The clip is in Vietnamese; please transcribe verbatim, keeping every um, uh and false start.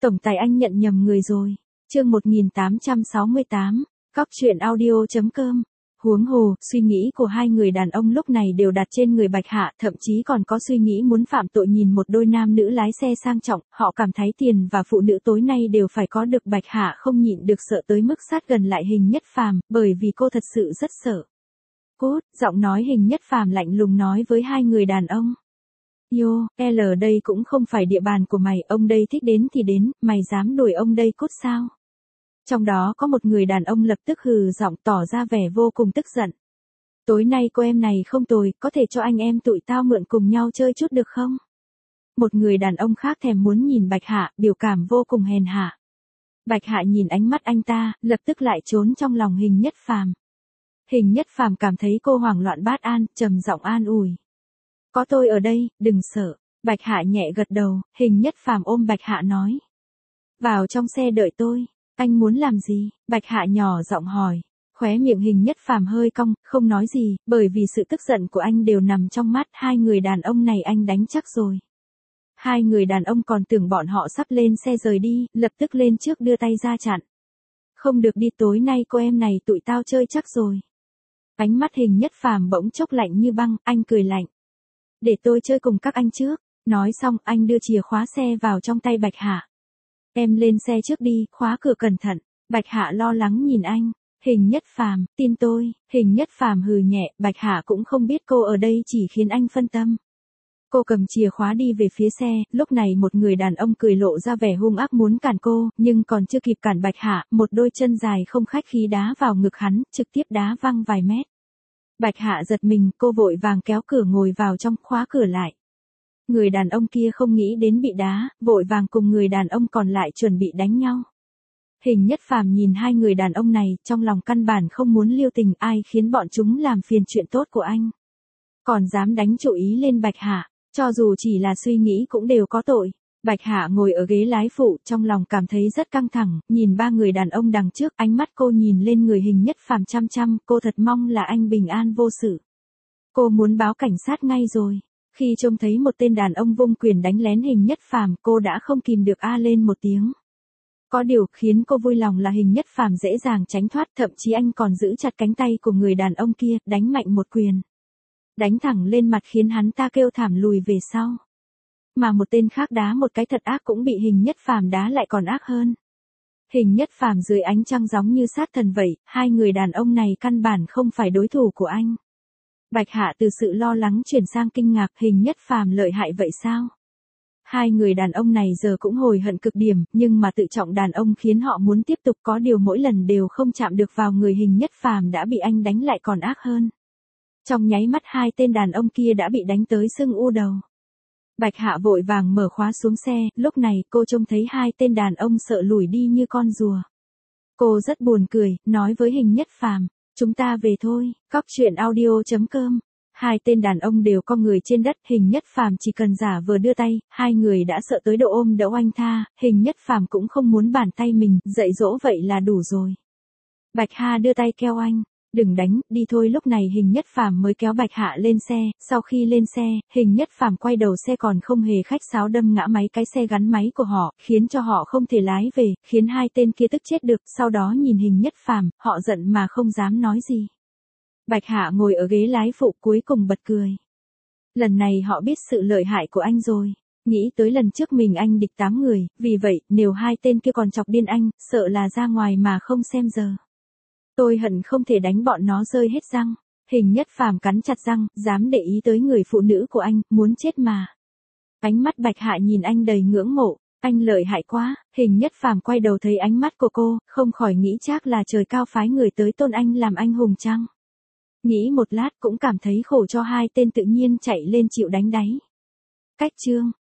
Tổng tài anh nhận nhầm người rồi. Chương một nghìn tám trăm sáu mươi tám, cóc truyện audio chấm com. Huống hồ, suy nghĩ của hai người đàn ông lúc này đều đặt trên người Bạch Hạ, thậm chí còn có suy nghĩ muốn phạm tội nhìn một đôi nam nữ lái xe sang trọng, họ cảm thấy tiền và phụ nữ tối nay đều phải có được. Bạch Hạ không nhịn được sợ tới mức sát gần lại Hình Nhất Phàm, bởi vì cô thật sự rất sợ. Cút, giọng nói Hình Nhất Phàm lạnh lùng nói với hai người đàn ông. Yo, L đây cũng không phải địa bàn của mày, ông đây thích đến thì đến, mày dám đuổi ông đây cút sao? Trong đó có một người đàn ông lập tức hừ giọng tỏ ra vẻ vô cùng tức giận. Tối nay cô em này không tồi, có thể cho anh em tụi tao mượn cùng nhau chơi chút được không? Một người đàn ông khác thèm muốn nhìn Bạch Hạ, biểu cảm vô cùng hèn hạ. Bạch Hạ nhìn ánh mắt anh ta, lập tức lại trốn trong lòng Hình Nhất Phàm. Hình Nhất Phàm cảm thấy cô hoảng loạn bát an, trầm giọng an ủi. Có tôi ở đây, đừng sợ. Bạch Hạ nhẹ gật đầu, Hình Nhất Phàm ôm Bạch Hạ nói. Vào trong xe đợi tôi. Anh muốn làm gì? Bạch Hạ nhỏ giọng hỏi. Khóe miệng Hình Nhất Phàm hơi cong, không nói gì, bởi vì sự tức giận của anh đều nằm trong mắt hai người đàn ông này, anh đánh chắc rồi. Hai người đàn ông còn tưởng bọn họ sắp lên xe rời đi, lập tức lên trước đưa tay ra chặn. Không được đi, tối nay cô em này tụi tao chơi chắc rồi. Ánh mắt Hình Nhất Phàm bỗng chốc lạnh như băng, anh cười lạnh. Để tôi chơi cùng các anh trước. Nói xong anh đưa chìa khóa xe vào trong tay Bạch Hạ. Em lên xe trước đi, khóa cửa cẩn thận. Bạch Hạ lo lắng nhìn anh. Hình Nhất Phàm, tin tôi. Hình Nhất Phàm hừ nhẹ, Bạch Hạ cũng không biết cô ở đây chỉ khiến anh phân tâm. Cô cầm chìa khóa đi về phía xe, lúc này một người đàn ông cười lộ ra vẻ hung ác muốn cản cô, nhưng còn chưa kịp cản Bạch Hạ, một đôi chân dài không khách khí đá vào ngực hắn, trực tiếp đá văng vài mét. Bạch Hạ giật mình, cô vội vàng kéo cửa ngồi vào trong, khóa cửa lại. Người đàn ông kia không nghĩ đến bị đá, vội vàng cùng người đàn ông còn lại chuẩn bị đánh nhau. Hình Nhất Phàm nhìn hai người đàn ông này, trong lòng căn bản không muốn lưu tình, ai khiến bọn chúng làm phiền chuyện tốt của anh. Còn dám đánh chủ ý lên Bạch Hạ, cho dù chỉ là suy nghĩ cũng đều có tội. Bạch Hạ ngồi ở ghế lái phụ, trong lòng cảm thấy rất căng thẳng, nhìn ba người đàn ông đằng trước, ánh mắt cô nhìn lên người Hình Nhất Phàm chăm chăm, cô thật mong là anh bình an vô sự. Cô muốn báo cảnh sát ngay rồi. Khi trông thấy một tên đàn ông vung quyền đánh lén Hình Nhất Phàm, cô đã không kìm được a lên một tiếng. Có điều khiến cô vui lòng là Hình Nhất Phàm dễ dàng tránh thoát, thậm chí anh còn giữ chặt cánh tay của người đàn ông kia, đánh mạnh một quyền. Đánh thẳng lên mặt khiến hắn ta kêu thảm lùi về sau. Mà một tên khác đá một cái thật ác cũng bị Hình Nhất Phàm đá lại còn ác hơn. Hình Nhất Phàm dưới ánh trăng giống như sát thần vậy, hai người đàn ông này căn bản không phải đối thủ của anh. Bạch Hạ từ sự lo lắng chuyển sang kinh ngạc, Hình Nhất Phàm lợi hại vậy sao? Hai người đàn ông này giờ cũng hối hận cực điểm, nhưng mà tự trọng đàn ông khiến họ muốn tiếp tục, có điều mỗi lần đều không chạm được vào người Hình Nhất Phàm đã bị anh đánh lại còn ác hơn. Trong nháy mắt hai tên đàn ông kia đã bị đánh tới sưng u đầu. Bạch Hạ vội vàng mở khóa xuống xe, lúc này cô trông thấy hai tên đàn ông sợ lùi đi như con rùa. Cô rất buồn cười, nói với Hình Nhất Phàm, chúng ta về thôi, cóc truyện audio chấm com. Hai tên đàn ông đều co người trên đất, Hình Nhất Phàm chỉ cần giả vờ đưa tay, hai người đã sợ tới độ ôm đỡ oanh tha, Hình Nhất Phàm cũng không muốn bàn tay mình, dạy dỗ vậy là đủ rồi. Bạch Hạ đưa tay kéo anh. Đừng đánh, đi thôi. Lúc này Hình Nhất Phàm mới kéo Bạch Hạ lên xe, sau khi lên xe, Hình Nhất Phàm quay đầu xe còn không hề khách sáo đâm ngã máy cái xe gắn máy của họ, khiến cho họ không thể lái về, khiến hai tên kia tức chết được, sau đó nhìn Hình Nhất Phàm, họ giận mà không dám nói gì. Bạch Hạ ngồi ở ghế lái phụ cuối cùng bật cười. Lần này họ biết sự lợi hại của anh rồi. Nghĩ tới lần trước mình anh địch tám người, vì vậy, nếu hai tên kia còn chọc điên anh, sợ là ra ngoài mà không xem giờ. Tôi hận không thể đánh bọn nó rơi hết răng. Hình Nhất Phàm cắn chặt răng, dám để ý tới người phụ nữ của anh, muốn chết mà. Ánh mắt Bạch Hạ nhìn anh đầy ngưỡng mộ, anh lợi hại quá. Hình Nhất Phàm quay đầu thấy ánh mắt của cô, không khỏi nghĩ chắc là trời cao phái người tới tôn anh làm anh hùng chăng. Nghĩ một lát cũng cảm thấy khổ cho hai tên tự nhiên chạy lên chịu đánh đáy. Cách chương